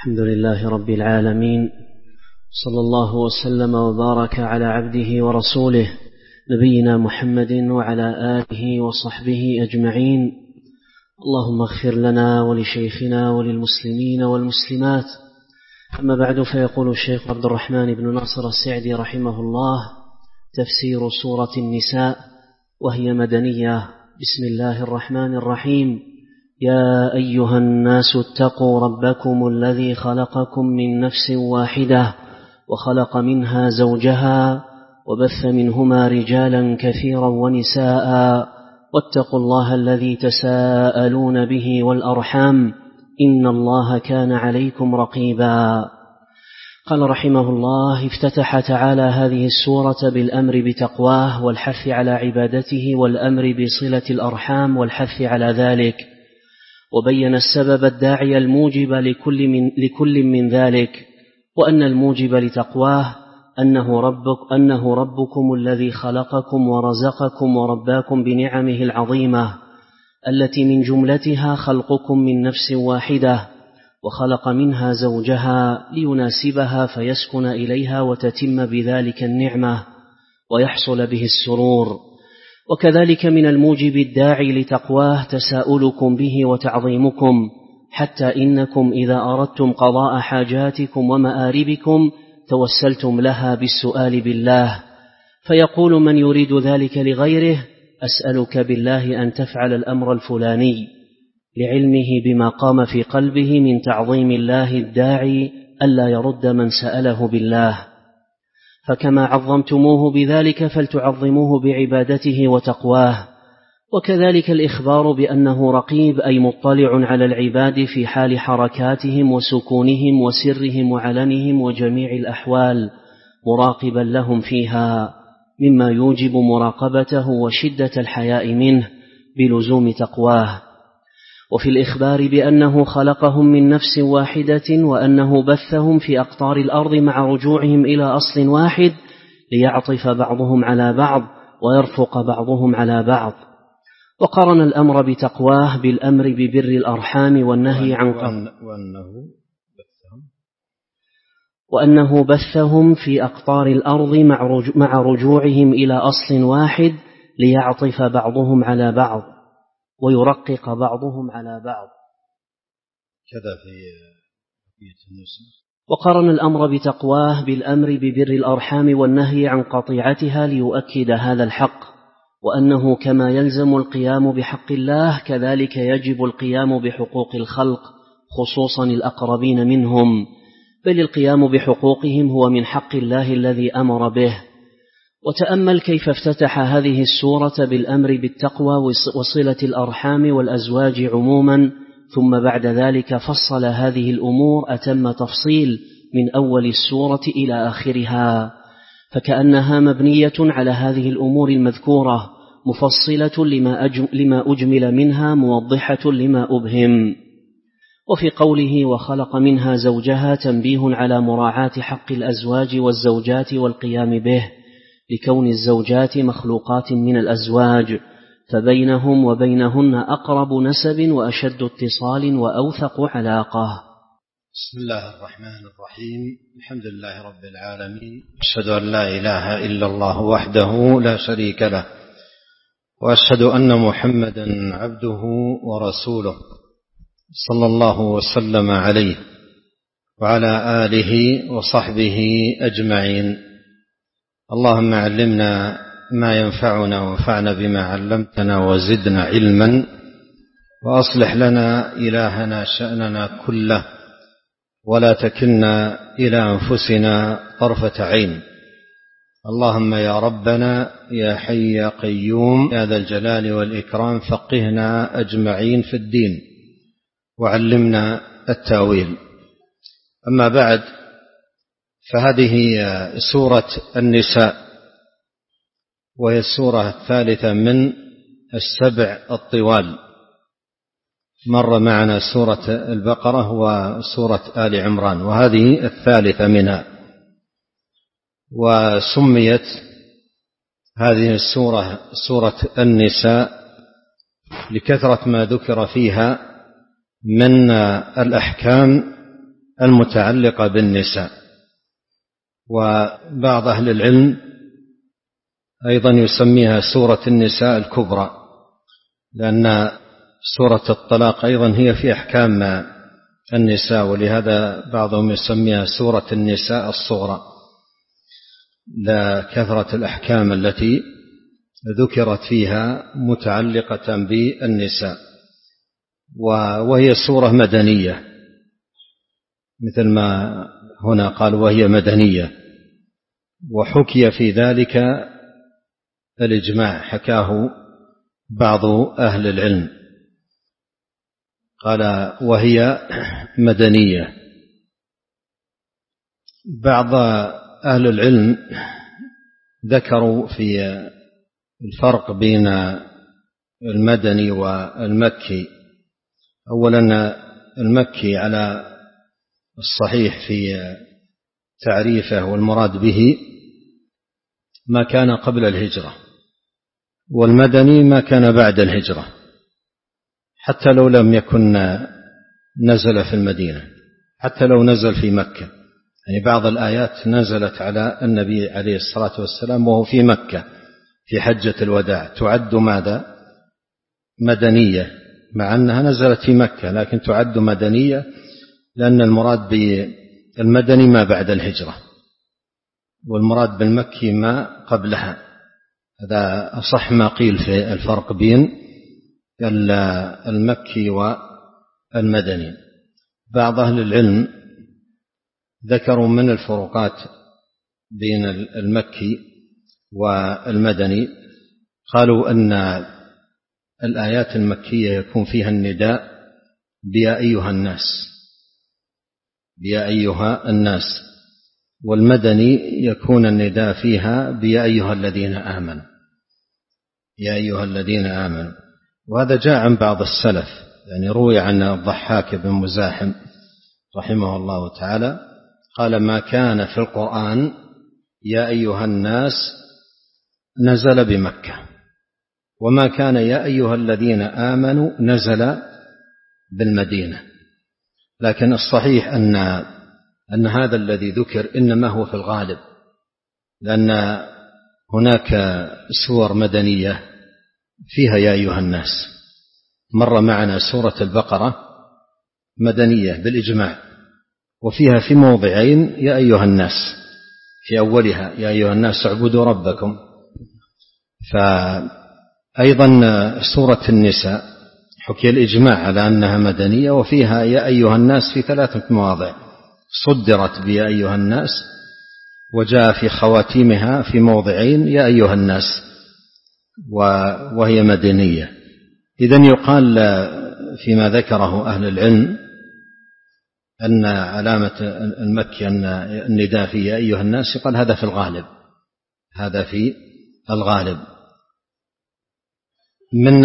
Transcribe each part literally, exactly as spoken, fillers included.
الحمد لله رب العالمين، صلى الله وسلم وبارك على عبده ورسوله نبينا محمد وعلى آله وصحبه أجمعين. اللهم اغفر لنا ولشيخنا وللمسلمين والمسلمات. أما بعد، فيقول الشيخ عبد الرحمن بن ناصر السعدي رحمه الله: تفسير سورة النساء، وهي مدنية. بسم الله الرحمن الرحيم. يا أيها الناس اتقوا ربكم الذي خلقكم من نفس واحدة وخلق منها زوجها وبث منهما رجالا كثيرا ونساء واتقوا الله الذي تساءلون به والأرحام إن الله كان عليكم رقيبا. قال رحمه الله: افتتح تعالى هذه السورة بالأمر بتقواه والحث على عبادته والأمر بصلة الأرحام والحث على ذلك، وبين السبب الداعي الموجب لكل من, لكل من ذلك، وأن الموجب لتقواه أنه, ربك أنه ربكم الذي خلقكم ورزقكم ورباكم بنعمه العظيمة، التي من جملتها خلقكم من نفس واحدة، وخلق منها زوجها ليناسبها فيسكن إليها وتتم بذلك النعمة ويحصل به السرور. وكذلك من الموجب الداعي لتقواه تساؤلكم به وتعظيمكم، حتى إنكم إذا أردتم قضاء حاجاتكم ومآربكم توسلتم لها بالسؤال بالله، فيقول من يريد ذلك لغيره: أسألك بالله أن تفعل الأمر الفلاني، لعلمه بما قام في قلبه من تعظيم الله الداعي ألا يرد من سأله بالله. فكما عظمتموه بذلك فلتعظموه بعبادته وتقواه. وكذلك الإخبار بأنه رقيب، أي مطلع على العباد في حال حركاتهم وسكونهم وسرهم وعلنهم وجميع الأحوال، مراقبا لهم فيها، مما يوجب مراقبته وشدة الحياء منه بلزوم تقواه. وفي الإخبار بأنه خلقهم من نفس واحدة وأنه بثهم في أقطار الأرض مع رجوعهم إلى أصل واحد ليعطف بعضهم على بعض ويرفق بعضهم على بعض. وقرن الأمر بتقواه بالأمر ببر الأرحام والنهي عن وأنه وأنه بثهم في أقطار الأرض مع رجوعهم إلى أصل واحد ليعطف بعضهم على بعض ويرقق بعضهم على بعض. كذا في وقرن الأمر بتقواه بالأمر ببر الأرحام والنهي عن قطيعتها ليؤكد هذا الحق، وأنه كما يلزم القيام بحق الله كذلك يجب القيام بحقوق الخلق، خصوصا الأقربين منهم، بل القيام بحقوقهم هو من حق الله الذي أمر به. وتأمل كيف افتتح هذه السورة بالأمر بالتقوى وصلة الأرحام والأزواج عموما، ثم بعد ذلك فصل هذه الأمور أتم تفصيل من أول السورة إلى آخرها، فكأنها مبنية على هذه الأمور المذكورة، مفصلة لما أجمل منها، موضحة لما أبهم. وفي قوله وخلق منها زوجها تنبيه على مراعاة حق الأزواج والزوجات والقيام به، لكون الزوجات مخلوقات من الأزواج، فبينهم وبينهن أقرب نسب وأشد اتصال وأوثق علاقة. بسم الله الرحمن الرحيم. الحمد لله رب العالمين، أشهد أن لا إله إلا الله وحده لا شريك له، وأشهد أن محمدا عبده ورسوله، صلى الله وسلم عليه وعلى آله وصحبه أجمعين. اللهم علمنا ما ينفعنا وانفعنا بما علمتنا وزدنا علما، وأصلح لنا إلهنا شأننا كله، ولا تكلنا إلى أنفسنا طرفة عين. اللهم يا ربنا يا حي يا قيوم يا ذا الجلال والإكرام، فقهنا أجمعين في الدين وعلمنا التاويل. أما بعد، فهذه سورة النساء، وهي السورة الثالثة من السبع الطوال. مر معنا سورة البقرة وسورة آل عمران، وهذه الثالثة منها. وسميت هذه السورة سورة النساء لكثرة ما ذكر فيها من الأحكام المتعلقة بالنساء. وبعض أهل العلم أيضا يسميها سورة النساء الكبرى، لأن سورة الطلاق أيضا هي في أحكام النساء، ولهذا بعضهم يسميها سورة النساء الصغرى لكثرة الأحكام التي ذكرت فيها متعلقة بالنساء. وهي سورة مدنية، مثل ما هنا قال وهي مدنية، وحكي في ذلك الإجماع، حكاه بعض أهل العلم، قال وهي مدنية. بعض أهل العلم ذكروا في الفرق بين المدني والمكي. أولا المكي على الصحيح في تعريفه والمراد به ما كان قبل الهجرة، والمدني ما كان بعد الهجرة، حتى لو لم يكن نزل في المدينة، حتى لو نزل في مكة. يعني بعض الآيات نزلت على النبي عليه الصلاة والسلام وهو في مكة في حجة الوداع، تعد ماذا؟ مدنية، مع أنها نزلت في مكة لكن تعد مدنية، لأن المراد بالمدني ما بعد الهجرة، والمراد بالمكي ما قبلها. هذا أصح ما قيل في الفرق بين المكي والمدني. بعض أهل العلم ذكروا من الفروقات بين المكي والمدني، قالوا أن الآيات المكية يكون فيها النداء بيا أيها الناس، بيا أيها الناس، والمدني يكون النداء فيها بيا أيها الذين آمنوا، يا أيها الذين آمنوا. وهذا جاء عن بعض السلف، يعني روي عن الضحاك بن مزاحم رحمه الله تعالى قال ما كان في القرآن يا أيها الناس نزل بمكة، وما كان يا أيها الذين آمنوا نزل بالمدينة. لكن الصحيح أن أن هذا الذي ذكر إنما هو في الغالب، لأن هناك سور مدنية فيها يا أيها الناس. مر معنا سورة البقرة مدنية بالإجماع، وفيها في موضعين يا أيها الناس، في أولها يا أيها الناس اعبدوا ربكم. فأيضا سورة النساء حكي الإجماع على أنها مدنية، وفيها يا أيها الناس في ثلاثة مواضع صدرت بيا أيها الناس، وجاء في خواتيمها في موضعين يا أيها الناس وهي مدنية. إذن يقال فيما ذكره أهل العلم أن علامة المكي أن النداء في يا أيها الناس، يقال هذا في الغالب، هذا في الغالب. من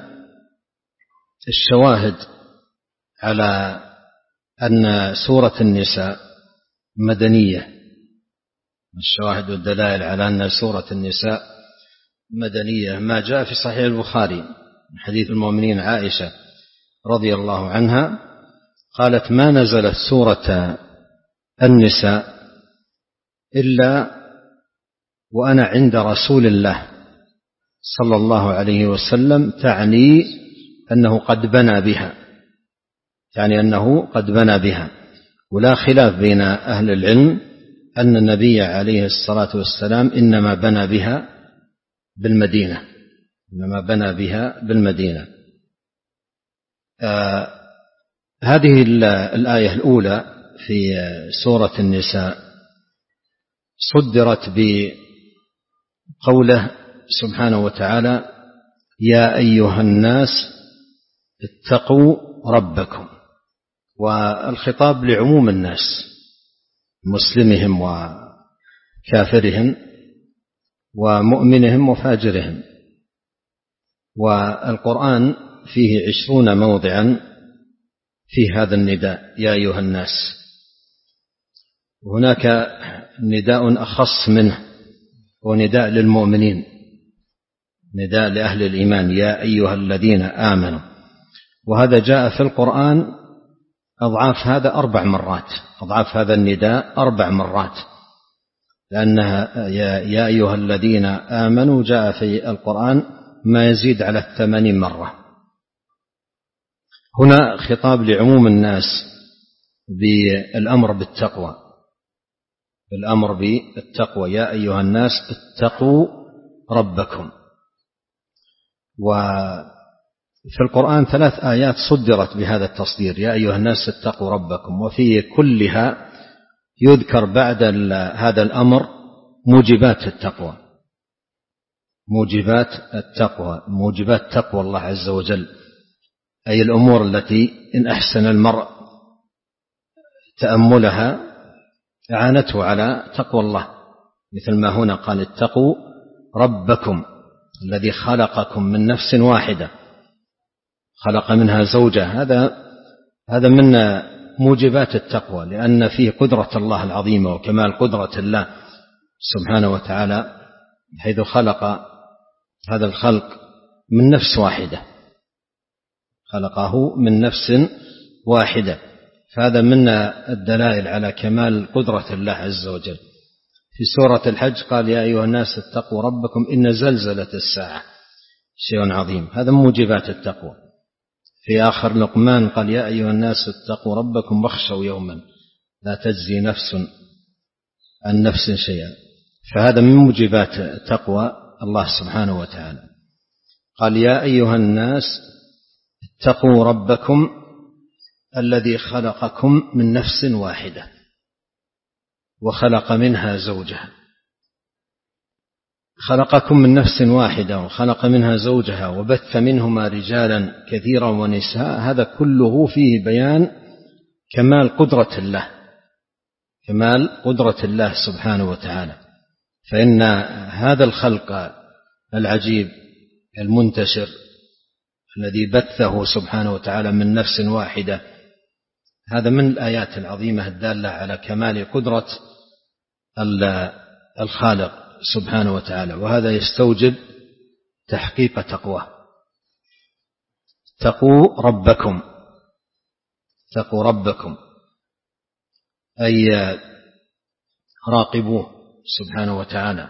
الشواهد على أن سورة النساء مدنية، الشواهد والدلائل على أن سورة النساء مدنية ما جاء في صحيح البخاري من حديث المؤمنين عائشة رضي الله عنها قالت ما نزلت سورة النساء إلا وأنا عند رسول الله صلى الله عليه وسلم، تعني أنه قد بنى بها، يعني أنه قد بنى بها. ولا خلاف بين أهل العلم أن النبي عليه الصلاة والسلام إنما بنى بها بالمدينة، إنما بنى بها بالمدينة. آه هذه الآية الأولى في سورة النساء صدرت بقوله سبحانه وتعالى يا أيها الناس اتقوا ربكم، والخطاب لعموم الناس مسلمهم وكافرهم ومؤمنهم وفاجرهم. والقرآن فيه عشرون موضعا في هذا النداء يا أيها الناس، وهناك نداء أخص منه ونداء للمؤمنين، نداء لأهل الإيمان يا أيها الذين آمنوا. وهذا جاء في القرآن أضعاف هذا أربع مرات، أضعاف هذا النداء أربع مرات، لأنها يا أيها الذين آمنوا جاء في القرآن ما يزيد على الثمانين مرة. هنا خطاب لعموم الناس بالأمر بالتقوى، بالأمر بالتقوى، يا أيها الناس اتقوا ربكم. وفي القرآن ثلاث آيات صدرت بهذا التصدير، يا أيها الناس اتقوا ربكم، وفي كلها يذكر بعد هذا الأمر موجبات التقوى، موجبات التقوى، موجبات تقوى الله عز وجل، أي الأمور التي إن أحسن المرء تأملها أعانته على تقوى الله، مثل ما هنا قال اتقوا ربكم الذي خلقكم من نفس واحدة خلق منها زوجها، هذا هذا من موجبات التقوى، لأن فيه قدرة الله العظيمة وكمال قدرة الله سبحانه وتعالى، حيث خلق هذا الخلق من نفس واحدة، خلقه من نفس واحدة، فهذا من الدلائل على كمال قدرة الله عز وجل. في سورة الحج قال يا أيها الناس اتقوا ربكم إن زلزلة الساعة شيء عظيم، هذا من موجبات التقوى. في آخر لقمان قال يا أيها الناس اتقوا ربكم واخشوا يوما لا تجزي نفس عن نفس شيئا، فهذا من موجبات تقوى الله سبحانه وتعالى. قال يا أيها الناس اتقوا ربكم الذي خلقكم من نفس واحدة وخلق منها زوجها، خلقكم من نفس واحدة وخلق منها زوجها وبث منهما رجالا كثيرا ونساء، هذا كله فيه بيان كمال قدرة الله، كمال قدرة الله سبحانه وتعالى. فإن هذا الخلق العجيب المنتشر الذي بثه سبحانه وتعالى من نفس واحدة، هذا من الآيات العظيمة الدالة على كمال قدرة الخالق سبحانه وتعالى، وهذا يستوجب تحقيق تقواه. اتقوا ربكم، اتقوا ربكم أي راقبوه سبحانه وتعالى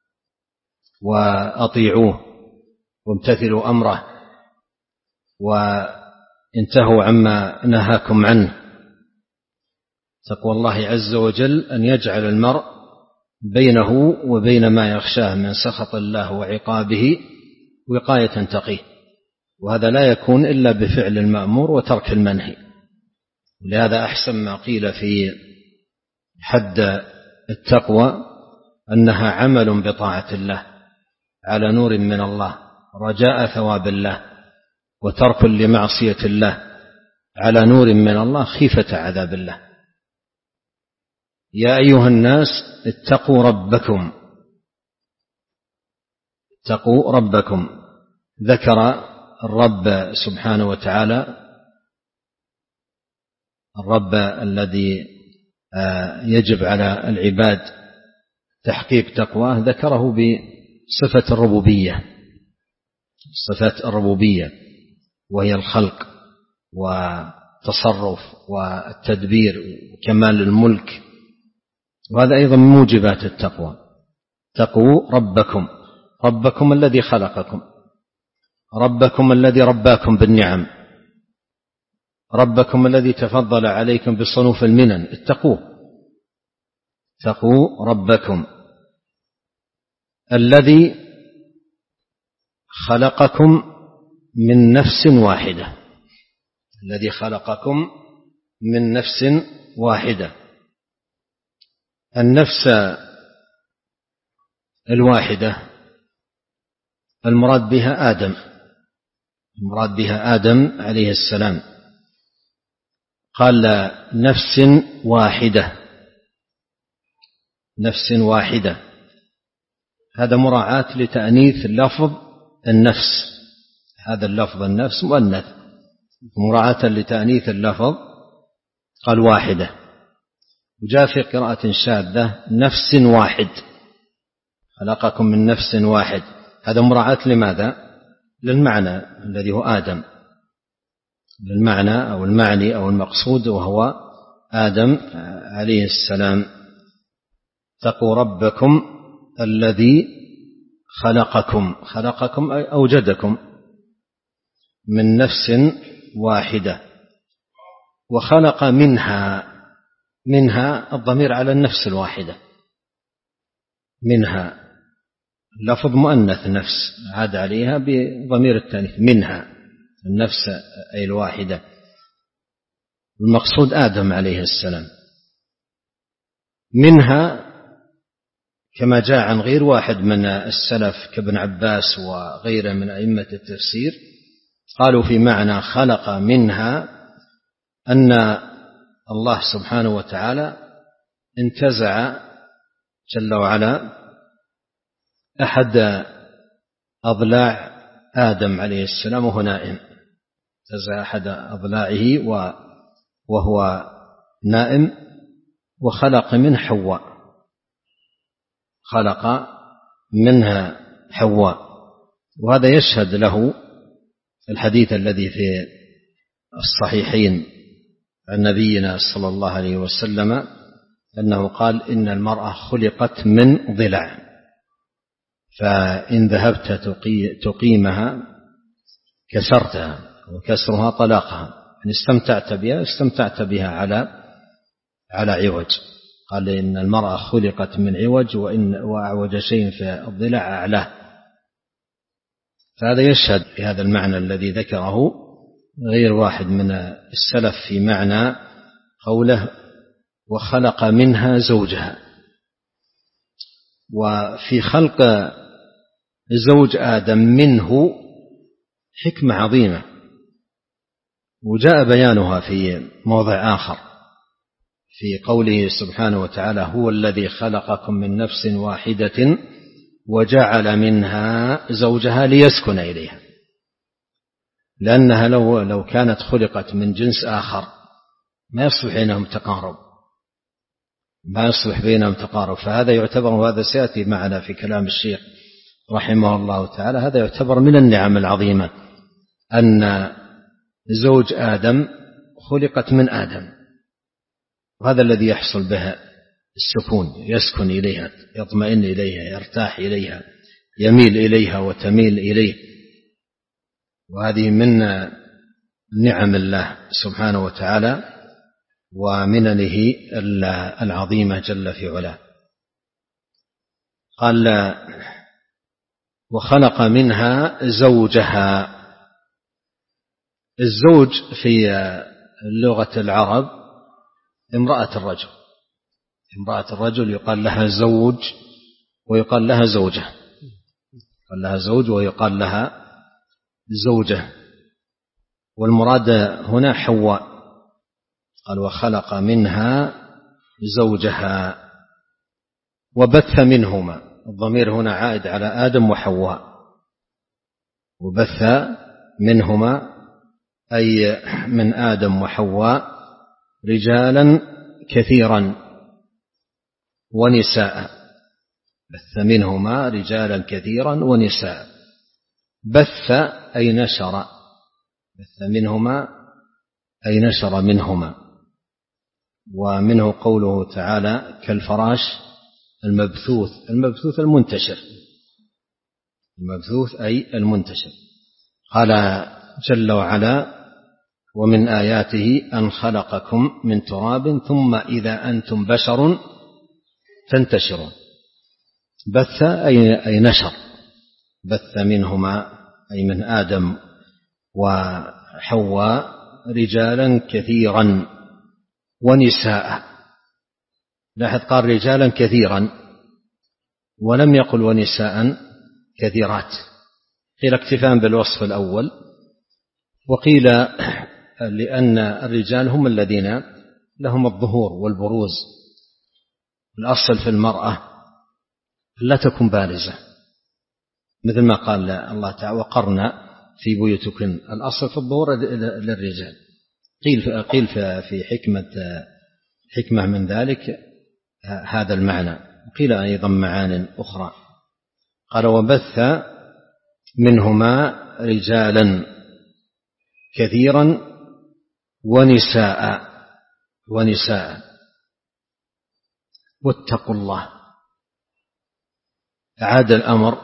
وأطيعوه وامتثلوا أمره وانتهوا عما نهاكم عنه. تقوى الله عز وجل أن يجعل المرء بينه وبين ما يخشاه من سخط الله وعقابه وقاية تقيه، وهذا لا يكون إلا بفعل المأمور وترك المنهي. لهذا أحسن ما قيل في حد التقوى أنها عمل بطاعة الله على نور من الله رجاء ثواب الله، وترك لمعصية الله على نور من الله خيفة عذاب الله. يا أيها الناس اتقوا ربكم، اتقوا ربكم، ذكر الرب سبحانه وتعالى الرب الذي يجب على العباد تحقيق تقواه، ذكره بصفة الربوبية، صفة الربوبية وهي الخلق والتصرف والتدبير وكمال الملك، وهذا أيضا من موجبات التقوى. اتقوا ربكم، ربكم الذي خلقكم، ربكم الذي رباكم بالنعم، ربكم الذي تفضل عليكم بصنوف المنن، اتقوه. اتقوا ربكم الذي خلقكم من نفس واحدة، الذي خلقكم من نفس واحدة. النفس الواحدة المراد بها آدم، المراد بها آدم عليه السلام، قال نفس واحدة، نفس واحدة، هذا مراعاة لتأنيث لفظ النفس، هذا اللفظ النفس مؤنث، مراعاة لتأنيث اللفظ قال واحدة. وجاء في قراءة شاذة نفس واحد، خلقكم من نفس واحد، هذا مراعاة لماذا؟ للمعنى الذي هو آدم، بالمعنى أو المعني أو المقصود، وهو آدم عليه السلام. اتقوا ربكم الذي خلقكم خلقكم أي أوجدكم من نفس واحدة، وخلق منها منها الضمير على النفس الواحدة، منها لفظ مؤنث نفس عاد عليها بضمير التانيث، منها النفس أي الواحدة، المقصود آدم عليه السلام. منها كما جاء عن غير واحد من السلف كابن عباس وغيره من أئمة التفسير، قالوا في معنى خلق منها أن الله سبحانه وتعالى انتزع جل وعلا أحد أضلاع آدم عليه السلام وهو نائم، انتزع أحد أضلاعه وهو نائم، وخلق من حواء، خلق منها حواء. وهذا يشهد له الحديث الذي في الصحيحين عن نبينا صلى الله عليه وسلم أنه قال إن المرأة خلقت من ضلع، فإن ذهبت تقيمها كسرتها، وكسرها طلاقها، إن استمتعت بها استمتعت بها على على عوج. قال إن المرأة خلقت من عوج، وإن وأعوج شيء في الضلع أعلاه. فهذا يشهد بهذا المعنى الذي ذكره غير واحد من السلف في معنى قوله وخلق منها زوجها. وفي خلق زوج آدم منه حكمة عظيمة، وجاء بيانها في موضع آخر في قوله سبحانه وتعالى هو الذي خلقكم من نفس واحدة وجعل منها زوجها ليسكن إليها، لأنها لو لو كانت خلقت من جنس آخر ما يصلح بينهم تقارب، ما يصلح بينهم تقارب. فهذا يعتبر، وهذا سيأتي معنا في كلام الشيخ رحمه الله تعالى، هذا يعتبر من النعم العظيمة أن زوج آدم خلقت من آدم، وهذا الذي يحصل بها السكون، يسكن إليها، يطمئن إليها، يرتاح إليها، يميل إليها وتميل إليه. وهذه من نعم الله سبحانه وتعالى ومننه العظيمة جل في علاه. قال وخلق منها زوجها. الزوج في لغة العرب امرأة الرجل، امرأة الرجل يقال لها زوج ويقال لها زوجة، يقال لها زوج ويقال لها زوجة. والمراد هنا حواء، قال وخلق منها زوجها وبث منهما، الضمير هنا عائد على آدم وحواء، وبث منهما أي من آدم وحواء رجالا كثيرا ونساء، بث منهما رجالا كثيرا ونساء. بث أي نشر، بث منهما أي نشر منهما. ومنه قوله تعالى كالفراش المبثوث، المبثوث المنتشر، المبثوث أي المنتشر. قال جل وعلا ومن آياته أن خلقكم من تراب ثم إذا أنتم بشر تنتشرون. بث أي نشر، بث منهما أي من آدم وحواء رجالا كثيرا ونساء. لاحظ قال رجالا كثيرا ولم يقل ونساء كثيرات، قيل اكتفاء بالوصف الأول، وقيل لأن الرجال هم الذين لهم الظهور والبروز. الأصل في المرأة لا تكون بارزة، مثل ما قال الله تعالى وقرن في بيوتكن، الأصل في الظهور للرجال. قيل قيل في حكمة حكمة من ذلك هذا المعنى، وقيل أيضا معان أخرى. قال وبث منهما رجالا كثيرا ونساء ونساء واتقوا الله. أعاد الأمر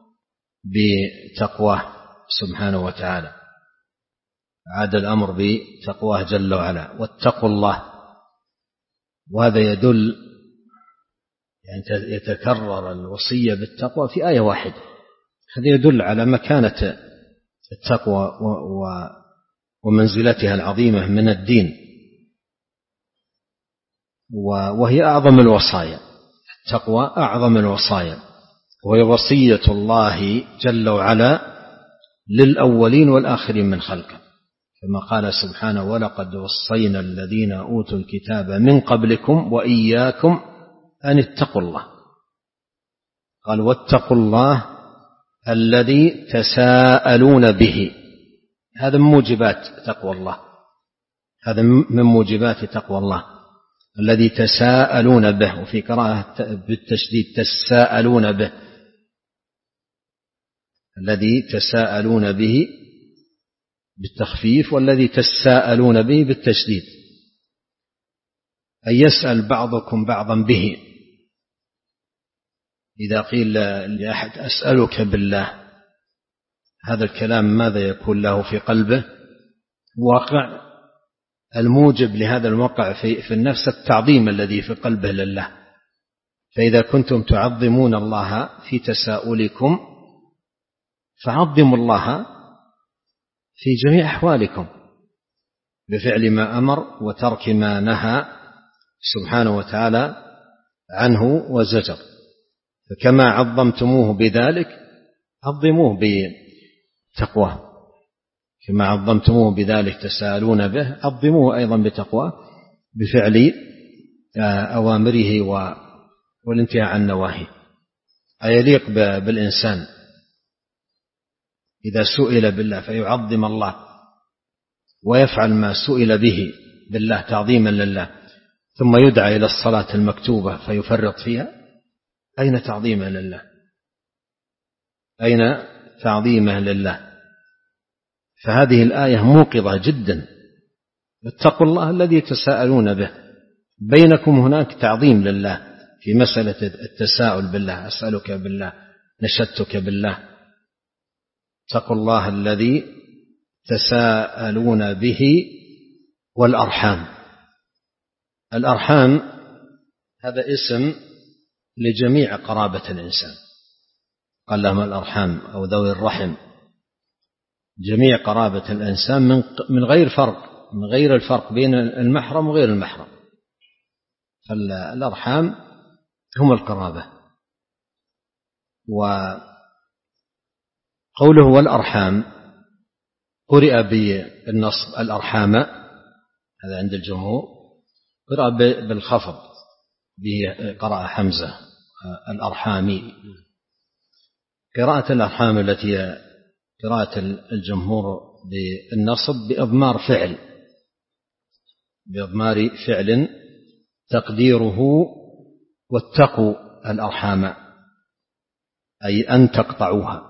بتقواه سبحانه وتعالى، أعاد الأمر بتقواه جل وعلا، واتقوا الله. وهذا يدل يعني يتكرر الوصية بالتقوى في آية واحدة، هذا يدل على مكانة التقوى ومنزلتها العظيمة من الدين، وهي أعظم الوصايا. التقوى أعظم الوصايا، وهي وصية الله جل وعلا للأولين والآخرين من خلقه، كما قال سبحانه: ولقد وصينا الذين أوتوا الكتاب من قبلكم وإياكم أن اتقوا الله. قال: واتقوا الله الذي تساءلون به. هذا من موجبات تقوى الله، هذا من موجبات تقوى الله الذي تساءلون به، وفي قراءة بالتشديد تساءلون به، الذي تساءلون به بالتخفيف، والذي تساءلون به بالتشديد، أن يسأل بعضكم بعضا به. إذا قيل لأحد: أسألك بالله، هذا الكلام ماذا يكون له في قلبه؟ واقع الموجب لهذا الوقع في, في النفس التعظيم الذي في قلبه لله. فإذا كنتم تعظمون الله في تساؤلكم فعظموا الله في جميع أحوالكم بفعل ما أمر وترك ما نهى سبحانه وتعالى عنه وزجر. فكما عظمتموه بذلك عظموه بتقواه، كما عظمتموه بذلك تساءلون به عظموه أيضا بتقواه بفعل أوامره والانتهاء عن نواهيه. أيليق بالإنسان إذا سئل بالله فيعظم الله ويفعل ما سئل به بالله تعظيما لله، ثم يدعى إلى الصلاة المكتوبة فيفرط فيها؟ أين تعظيمه لله؟ أين تعظيمه لله؟ فهذه الآية موقظة جدا. اتقوا الله الذي تساءلون به. بينكم هناك تعظيم لله في مسألة التساؤل بالله، أسألك بالله، نشدتك بالله. اتقوا الله الذي تساءلون به والأرحام. الأرحام هذا اسم لجميع قرابة الإنسان، قال لهم الأرحام أو ذوي الرحم، جميع قرابة الإنسان من غير فرق، من غير الفرق بين المحرم وغير المحرم. فالأرحام هم القرابة. وقوله والأرحام قرئ بالنصب الأرحام، هذا عند الجمهور، قرأ بالخفض بقراءة حمزة الأرحامي. قراءة الأرحام التي قراءة الجمهور بالنصب بإضمار فعل، بإضمار فعل تقديره واتقوا الأرحام، أي أن تقطعوها.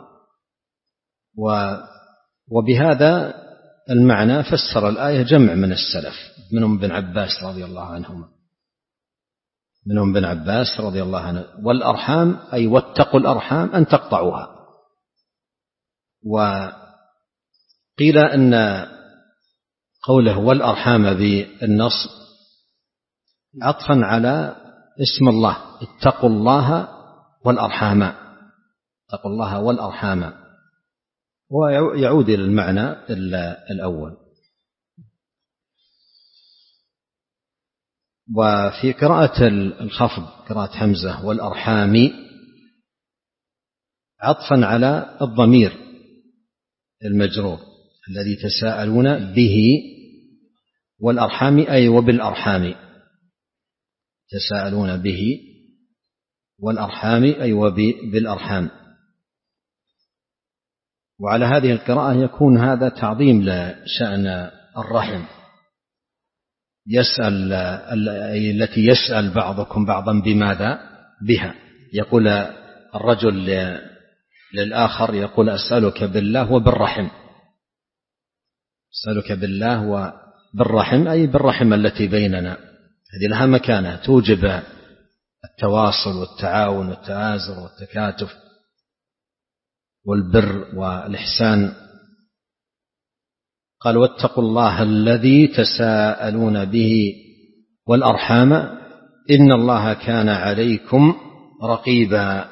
وبهذا المعنى فسر الآية جمع من السلف، منهم ابن عباس رضي الله عنهما، منهم ابن عباس رضي الله عنه. والأرحام أي واتقوا الأرحام أن تقطعوها. وقيل أن قوله والأرحام بالنصب عطفا على اسم الله، اتقوا الله والأرحام، اتقوا الله والأرحام، ويعود إلى المعنى الأول. وفي قراءة الخفض قراءة حمزة والأرحام عطفا على الضمير المجرور الذي تساءلون به، والأرحام أي وبالأرحام، تساءلون به والأرحام أي وبالأرحام. وعلى هذه القراءة يكون هذا تعظيم لشأن الرحم، يسأل التي يسأل بعضكم بعضا بماذا؟ بها. يقول الرجل للآخر، يقول أسألك بالله وبالرحم، أسألك بالله بالرحم أي بالرحم التي بيننا، هذه لها مكانة توجب التواصل والتعاون والتآزر والتكاتف والبر والإحسان. قال واتقوا الله الذي تساءلون به والأرحام إن الله كان عليكم رقيبا.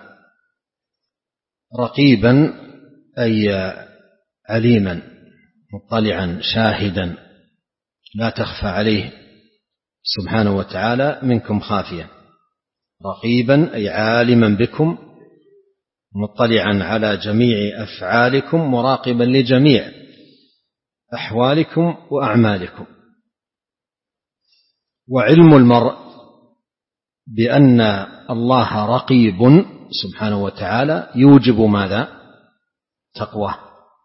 رقيبا أي عليما مطلعا شاهدا لا تخفى عليه سبحانه وتعالى منكم خافية. رقيبا أي عالما بكم مطلعا على جميع أفعالكم مراقبا لجميع أحوالكم وأعمالكم. وعلم المرء بأن الله رقيب سبحانه وتعالى يوجب ماذا؟ تقواه.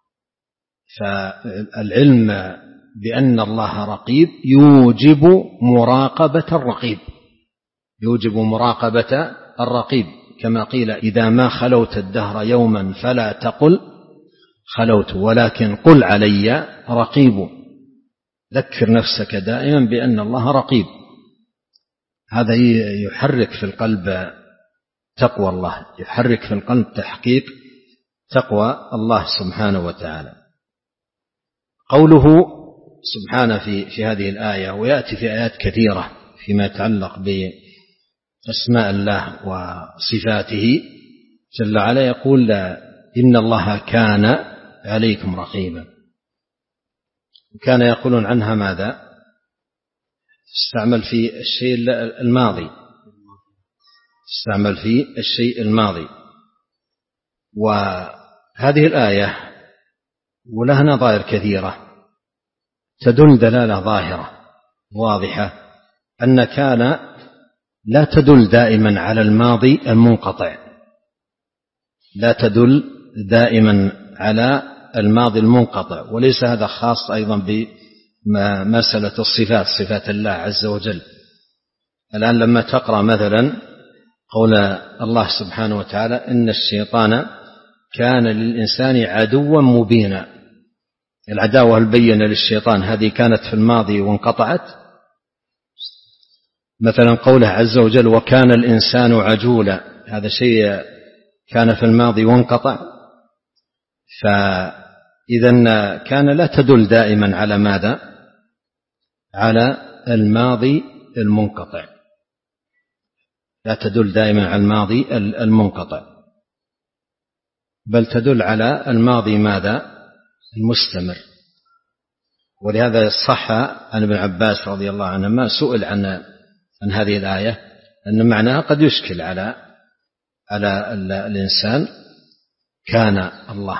فالعلم بأن الله رقيب يوجب مراقبة الرقيب، يوجب مراقبة الرقيب، كما قيل إذا ما خلوت الدهر يوما فلا تقل خلوت ولكن قل علي رقيب. ذكر نفسك دائما بأن الله رقيب. هذا يحرك في القلب تقوى الله، يحرك في القلب تحقيق تقوى الله سبحانه وتعالى. قوله سبحانه في, في هذه الآية، ويأتي في آيات كثيرة فيما يتعلق بأسماء الله وصفاته جل وعلا، يقول إن الله كان عليكم رقيبا. وكان يقولون عنها ماذا؟ استعمل في الشيء الماضي، استعمل في الشيء الماضي. وهذه الآية ولها نظائر كثيرة تدل دلالة ظاهرة واضحة أن كان لا تدل دائما على الماضي المنقطع، لا تدل دائما على الماضي المنقطع. وليس هذا خاص أيضا بمسألة الصفات، صفات الله عز وجل. الآن لما تقرأ مثلا قول الله سبحانه وتعالى إن الشيطان كان للإنسان عدوا مبينا، العداوة البينة للشيطان هذه كانت في الماضي وانقطعت. مثلا قوله عز وجل وكان الإنسان عجولا، هذا شيء كان في الماضي وانقطع. فإذا كان لا تدل دائما على ماذا؟ على الماضي المنقطع، لا تدل دائما على الماضي المنقطع، بل تدل على الماضي ماذا؟ المستمر. ولهذا صح عن ابن عباس رضي الله عنهما سئل عن عن هذه الآية أن معناها قد يشكل على على الإنسان كان الله.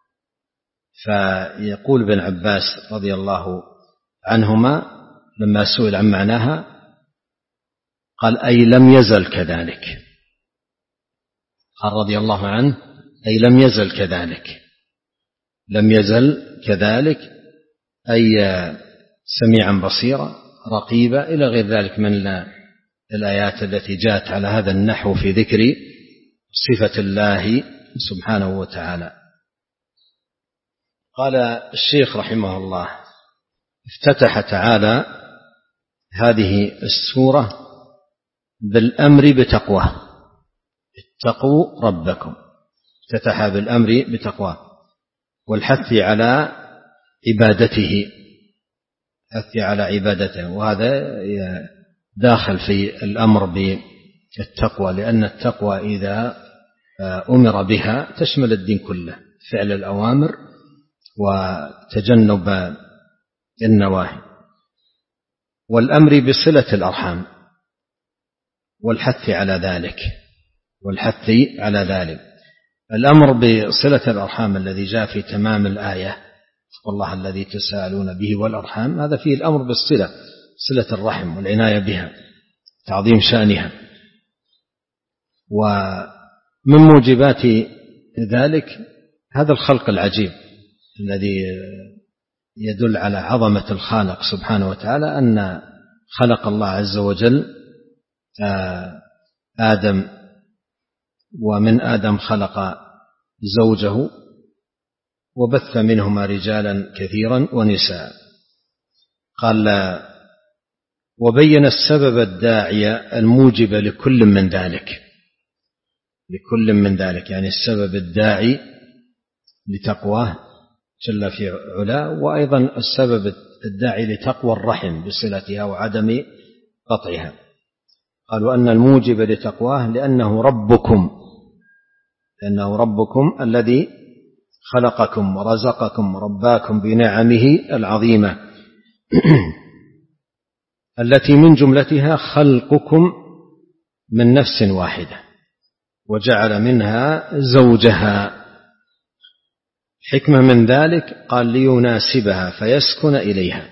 فيقول ابن عباس رضي الله عنهما لما سئل عن معناها قال أي لم يزل كذلك، قال رضي الله عنه أي لم يزل كذلك، لم يزل كذلك أي سميعا بصيرا رقيبا إلى غير ذلك من الآيات التي جاءت على هذا النحو في ذكر صفة الله سبحانه وتعالى. قال الشيخ رحمه الله افتتح تعالى هذه السورة بالأمر بتقواه، اتقوا ربكم، افتتح بالأمر بتقواه والحث على عبادته، حث على عبادته. وهذا داخل في الأمر بالتقوى، لأن التقوى إذا أمر بها تشمل الدين كله، فعل الأوامر وتجنب النواهي. والأمر بصلة الأرحام والحث على ذلك، والحث على ذلك. الأمر بصلة الأرحام الذي جاء في تمام الآية والله الذي تساءلون به والأرحام، هذا فيه الأمر بالصلة، صلة الرحم والعناية بها، تعظيم شأنها. ومن موجبات ذلك هذا الخلق العجيب الذي يدل على عظمة الخالق سبحانه وتعالى، أن خلق الله عز وجل آدم، ومن آدم خلق زوجه وبث منهما رجالا كثيرا ونساء. قال وبين السبب الداعي الموجب لكل من ذلك، لكل من ذلك يعني السبب الداعي لتقواه جل في علا، وأيضا السبب الداعي لتقوى الرحم بصلتها وعدم قطعها. قالوا أن الموجب لتقواه لأنه ربكم، لأنه ربكم الذي خلقكم ورزقكم ورباكم بنعمه العظيمة التي من جملتها خلقكم من نفس واحدة وجعل منها زوجها. حكمة من ذلك قال ليناسبها فيسكن إليها،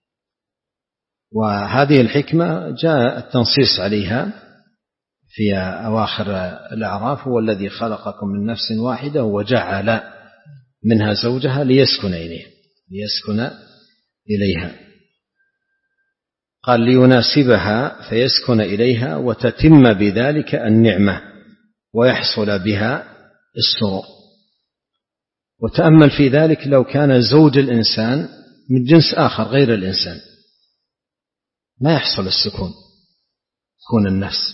وهذه الحكمة جاء التنصيص عليها في أواخر الأعراف: هو الذي خلقكم من نفس واحدة وجعل منها زوجها ليسكن إليها، ليسكن إليها. قال ليناسبها فيسكن إليها وتتم بذلك النعمة ويحصل بها السرور. وتأمل في ذلك لو كان زوج الإنسان من جنس آخر غير الإنسان ما يحصل السكون، سكون النفس.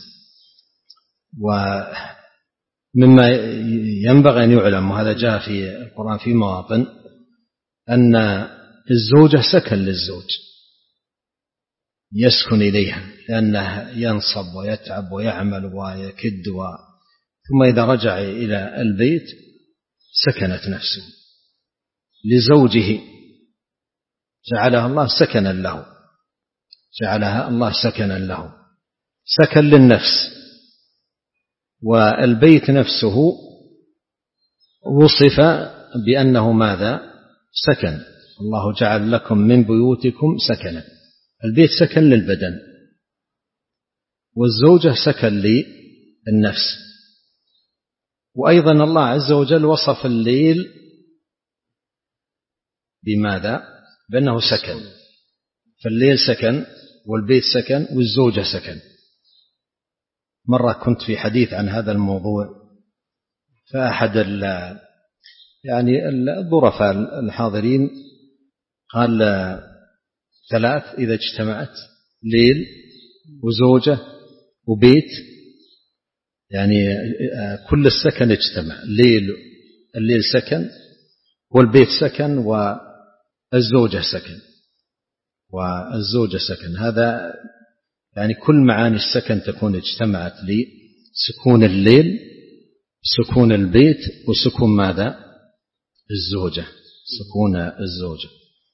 ومما ينبغي أن يعلم، وهذا جاء في القرآن في مواطن، أن الزوجة سكن للزوج يسكن إليها، لأنه ينصب ويتعب ويعمل ويكد و... ثم إذا رجع إلى البيت سكنت نفسه لزوجه، جعلها الله سكنا له، جعلها الله سكنا له، سكن للنفس. والبيت نفسه وصف بأنه ماذا؟ سكن. الله جعل لكم من بيوتكم سكنا. البيت سكن للبدن، والزوجة سكن للنفس. وأيضا الله عز وجل وصف الليل بماذا؟ بأنه سكن. فالليل سكن والبيت سكن والزوجة سكن. مرة كنت في حديث عن هذا الموضوع، فأحد يعني الظرفاء الحاضرين قال ثلاث إذا اجتمعت: ليل وزوجة وبيت، يعني كل السكن اجتمع. الليل الليل سكن والبيت سكن والزوجة سكن والزوجة سكن. هذا يعني كل معاني السكن تكون اجتمعت لسكون الليل، سكون البيت، وسكون ماذا؟ الزوجة، سكون الزوجة.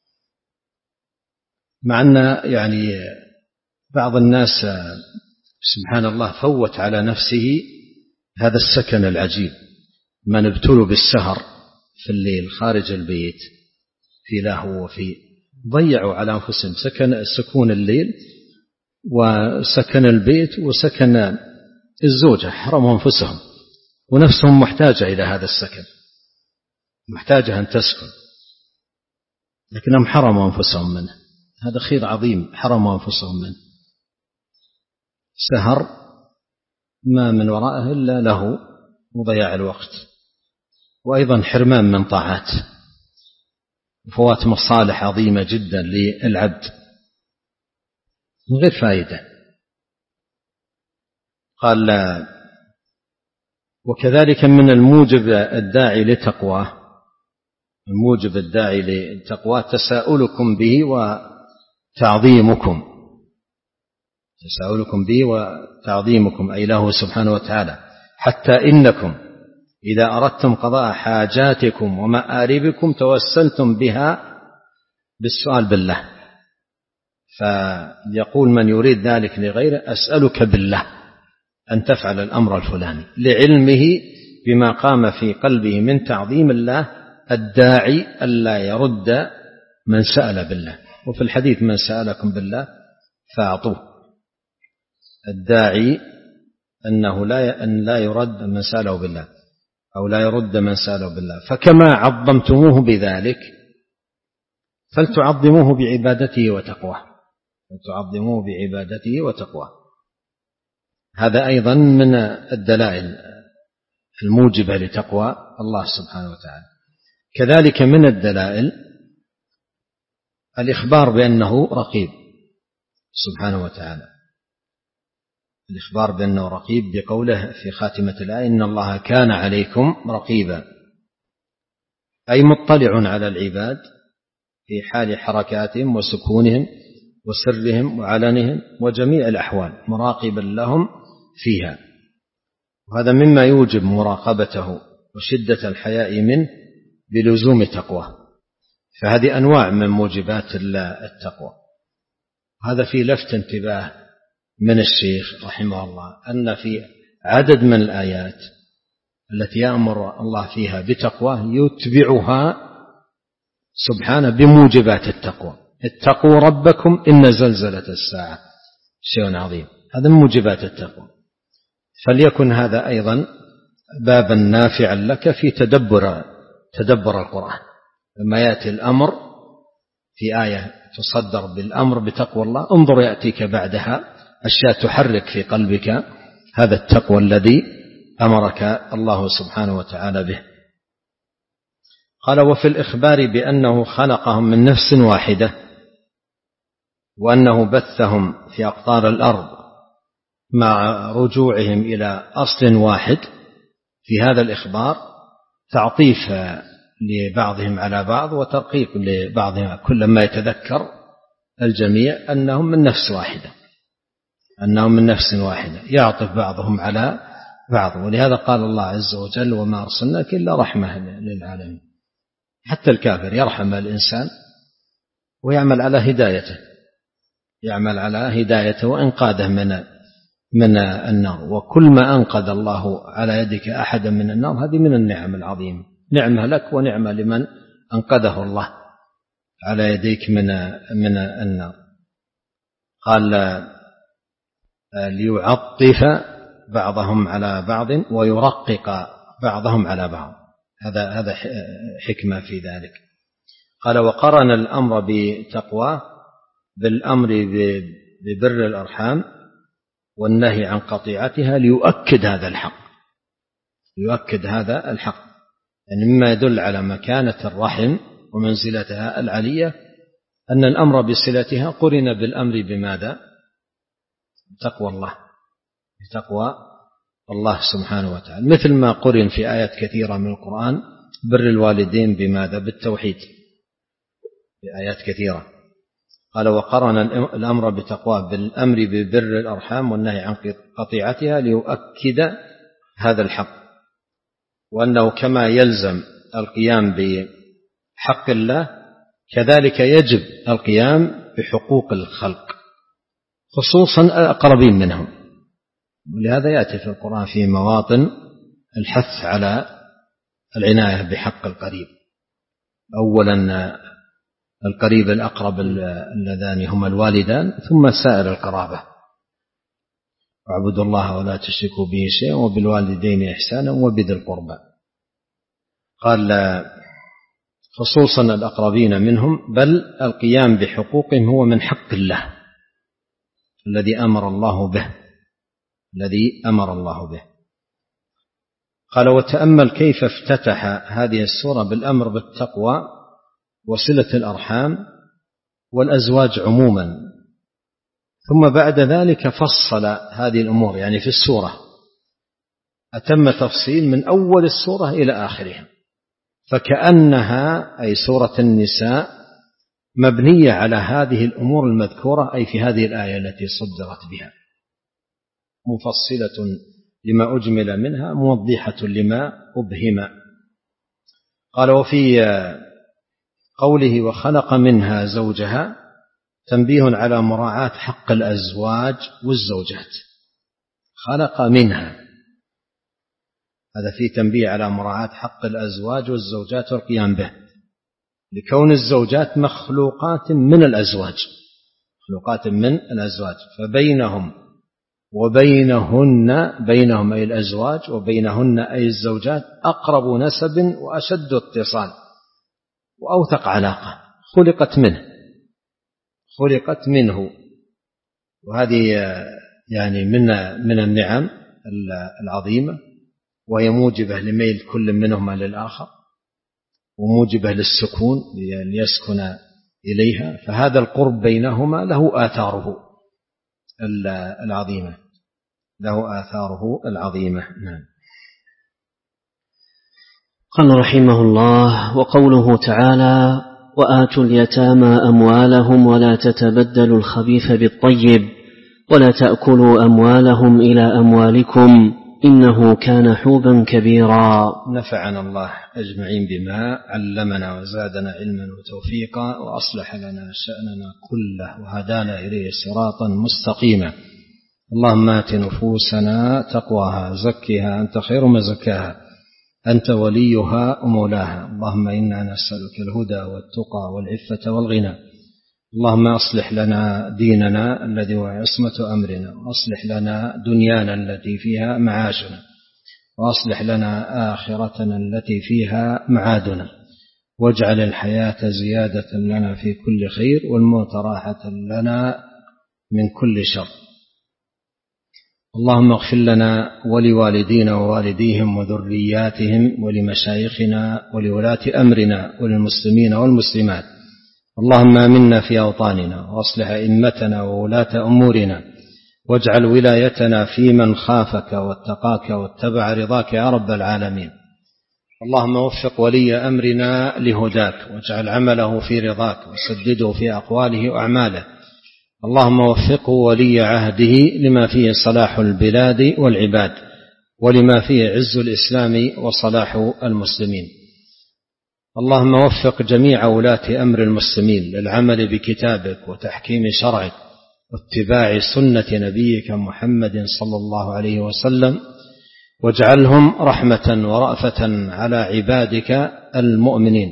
مع أن يعني بعض الناس سبحان الله فوت على نفسه هذا السكن العجيب. من ابتلوا بالسهر في الليل خارج البيت في لهو وفي ضيعوا على أنفسهم سكن سكون الليل وسكن البيت وسكن الزوجة، حرموا أنفسهم، ونفسهم محتاجة إلى هذا السكن، محتاجة أن تسكن، لكنهم حرموا أنفسهم منه. هذا خير عظيم حرموا أنفسهم منه. سهر ما من وراءه إلا له وضياع الوقت، وأيضا حرمان من طاعات، وفوات مصالح عظيمة جدا للعبد من غير فائدة. قال: وكذلك من الموجب الداعي لتقواه، الموجب الداعي لتقواه تساؤلكم به وتعظيمكم، تساؤلكم به وتعظيمكم أي له سبحانه وتعالى، حتى إنكم إذا أردتم قضاء حاجاتكم ومآربكم توسلتم بها بالسؤال بالله. فيقول من يريد ذلك لغيره: أسألك بالله أن تفعل الأمر الفلاني، لعلمه بما قام في قلبه من تعظيم الله الداعي ألا يرد من سأل بالله. وفي الحديث: من سألكم بالله فأعطوه. الداعي أنه لا أن لا يرد من سأله بالله، أو لا يرد من سأله بالله. فكما عظمتموه بذلك فلتعظموه بعبادته وتقواه، فلتعظموه بعبادته وتقواه. هذا أيضا من الدلائل الموجبة لتقوى الله سبحانه وتعالى. كذلك من الدلائل الإخبار بأنه رقيب سبحانه وتعالى، الإخبار بأنه رقيب بقوله في خاتمة الآية إن الله كان عليكم رقيبا، أي مطلع على العباد في حال حركاتهم وسكونهم وسرهم وعلنهم وجميع الأحوال، مراقبا لهم فيها. وهذا مما يوجب مراقبته وشدة الحياء منه بلزوم تقواه، فهذه أنواع من موجبات التقوى. هذا في لفت انتباه من الشيخ رحمه الله أن في عدد من الآيات التي يأمر الله فيها بتقواه يتبعها سبحانه بموجبات التقوى. اتقوا ربكم إن زلزلة الساعة شيء عظيم، هذا من موجبات التقوى. فليكن هذا أيضا بابا نافعا لك في تدبر تدبر القرآن، لما يأتي الأمر في آية تصدر بالأمر بتقوى الله، انظر يأتيك بعدها أشياء تحرك في قلبك هذا التقوى الذي أمرك الله سبحانه وتعالى به. قال وفي الإخبار بأنه خلقهم من نفس واحدة وأنه بثهم في أقطار الأرض مع رجوعهم إلى أصل واحد، في هذا الإخبار تعطيف لبعضهم على بعض وترقيق لبعضهم، كلما يتذكر الجميع أنهم من نفس واحدة أنهم من نفس واحدة يعطف بعضهم على بعض. ولهذا قال الله عز وجل وما أرسلناك إلا رحمة للعالمين. حتى الكافر يرحم الإنسان ويعمل على هدايته يعمل على هدايته وإنقاذه من من النار، وكل ما أنقذ الله على يدك أحدا من النار هذه من النعم العظيمة، نعمة لك ونعمة لمن أنقذه الله على يديك من من النار. قال ليعطف بعضهم على بعض ويرقق بعضهم على بعض، هذا هذا حكمة في ذلك. قال وقرن الأمر بتقواه بالأمر ببر الأرحام والنهي عن قطيعتها ليؤكد هذا الحق ليؤكد هذا الحق يعني مما يدل على مكانة الرحم ومنزلتها العلية أن الأمر بصلتها قرن بالأمر بماذا؟ بتقوى الله بتقوى الله سبحانه وتعالى، مثل ما قرن في آيات كثيرة من القرآن بر الوالدين بماذا؟ بالتوحيد في آيات كثيرة. قال وقرن الأمر بتقوى بالأمر ببر الأرحام والنهي عن قطيعتها ليؤكد هذا الحق، وأنه كما يلزم القيام بحق الله كذلك يجب القيام بحقوق الخلق خصوصا الأقربين منهم. ولهذا يأتي في القرآن في مواطن الحث على العناية بحق القريب، أولا القريب الأقرب اللذان هما الوالدان ثم سائر القرابة، واعبدوا الله ولا تشركوا به شيئا وبالوالدين إحسانا وبذي القربى. قال خصوصا الأقربين منهم، بل القيام بحقوقهم هو من حق الله الذي أمر الله به الذي أمر الله به. قال وتأمل كيف افتتح هذه السورة بالأمر بالتقوى وصلة الأرحام والأزواج عموما، ثم بعد ذلك فصل هذه الأمور يعني في السورة أتم تفصيل من أول السورة إلى آخرها، فكأنها أي سورة النساء مبنية على هذه الأمور المذكورة أي في هذه الآية التي صدرت بها، مفصلة لما أجمل منها موضحة لما أبهم. قال وفي قوله وخلق منها زوجها تنبيه على مراعاة حق الأزواج والزوجات. خلق منها هذا فيه تنبيه على مراعاة حق الأزواج والزوجات والقيام به، لكون الزوجات مخلوقات من الأزواج مخلوقات من الأزواج فبينهم وبينهن بينهم أي الأزواج وبينهن أي الزوجات أقرب نسب وأشد اتصال وأوثق علاقة، خلقت منه خلقت منه وهذه يعني من من النعم العظيمة، وهي موجبة لميل كل منهما للآخر وموجبة للسكون ليسكن إليها، فهذا القرب بينهما له آثاره العظيمة له آثاره العظيمة. نعم. قال رحمه الله: وقوله تعالى: وآتوا اليتامى أموالهم ولا تتبدلوا الخبيث بالطيب ولا تأكلوا أموالهم إلى أموالكم إنه كان حوبا كبيرا. نفعنا الله أجمعين بما علمنا وزادنا علما وتوفيقا وأصلح لنا شأننا كله وهدانا إليه صراطا مستقيما. اللهم آت نفوسنا تقواها زكها أنت خير من زكاها أنت وليها ومولاها. اللهم إنا نسألك الهدى والتقى والعفة والغنى. اللهم أصلح لنا ديننا الذي هو عصمة أمرنا، وأصلح لنا دنيانا التي فيها معاشنا، وأصلح لنا آخرتنا التي فيها معادنا، واجعل الحياة زيادة لنا في كل خير والموت راحة لنا من كل شر. اللهم اغفر لنا ولوالدينا ووالديهم وذرياتهم ولمشايخنا ولولاة أمرنا وللمسلمين والمسلمات. اللهم آمنا في أوطاننا وأصلح أئمتنا وولاة أمورنا، واجعل ولايتنا في من خافك واتقاك واتبع رضاك يا رب العالمين. اللهم وفق ولي أمرنا لهداك، واجعل عمله في رضاك، وسدده في أقواله وأعماله. اللهم وفقه ولي عهده لما فيه صلاح البلاد والعباد، ولما فيه عز الإسلام وصلاح المسلمين. اللهم وفق جميع ولاة أمر المسلمين للعمل بكتابك وتحكيم شرعك واتباع سنة نبيك محمد صلى الله عليه وسلم، واجعلهم رحمة ورأفة على عبادك المؤمنين.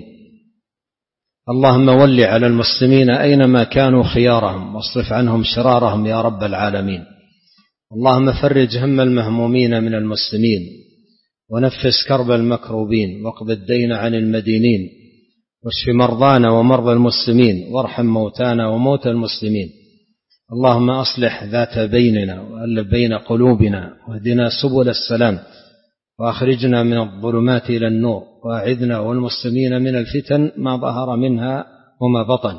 اللهم ول على المسلمين أينما كانوا خيارهم، واصرف عنهم شرارهم يا رب العالمين. اللهم فرج هم المهمومين من المسلمين، ونفس كرب المكروبين، واقض الدين عن المدينين، واشف مرضانا ومرضى المسلمين، وارحم موتانا وموتى المسلمين. اللهم أصلح ذات بيننا وألف بين قلوبنا، واهدنا سبل السلام، وأخرجنا من الظلمات إلى النور، وأعذنا والمسلمين من الفتن ما ظهر منها وما بطن.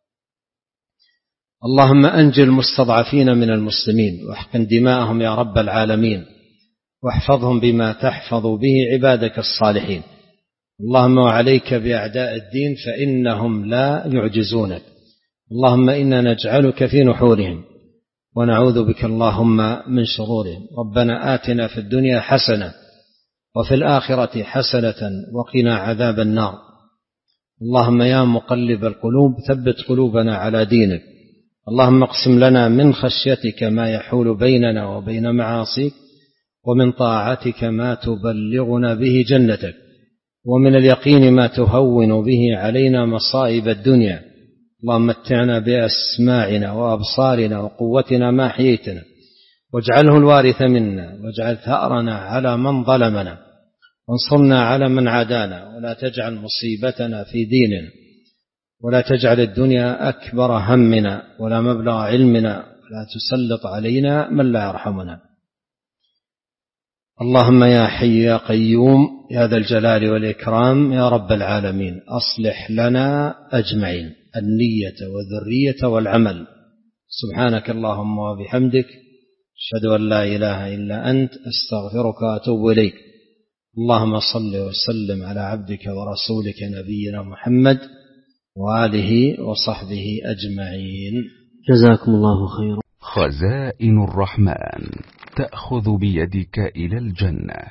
اللهم أنجِ المستضعفين من المسلمين، واحقن دماءهم يا رب العالمين، واحفظهم بما تحفظ به عبادك الصالحين. اللهم وعليك بأعداء الدين فإنهم لا يعجزونك. اللهم إنا نجعلك في نحورهم ونعوذ بك اللهم من شرورهم. ربنا آتنا في الدنيا حسنة وفي الآخرة حسنة وقنا عذاب النار. اللهم يا مقلب القلوب ثبت قلوبنا على دينك. اللهم اقسم لنا من خشيتك ما يحول بيننا وبين معاصيك، ومن طاعتك ما تبلغنا به جنتك، ومن اليقين ما تهون به علينا مصائب الدنيا. اللهم متعنا بأسماعنا وأبصارنا وقوتنا ما حييتنا، واجعله الوارث منا، واجعل ثأرنا على من ظلمنا، وانصرنا على من عادانا، ولا تجعل مصيبتنا في ديننا، ولا تجعل الدنيا أكبر همنا ولا مبلغ علمنا، ولا تسلط علينا من لا يرحمنا. اللهم يا حي يا قيوم يا ذا الجلال والإكرام يا رب العالمين، أصلح لنا أجمعين النية والذرية والعمل. سبحانك اللهم وبحمدك، أشهد أن لا إله إلا أنت، أستغفرك وأتوب إليك. اللهم صل وسلم على عبدك ورسولك نبينا محمد وآله وصحبه أجمعين. جزاكم الله خيرا. خزائن الرحمن تأخذ بيدك إلى الجنة.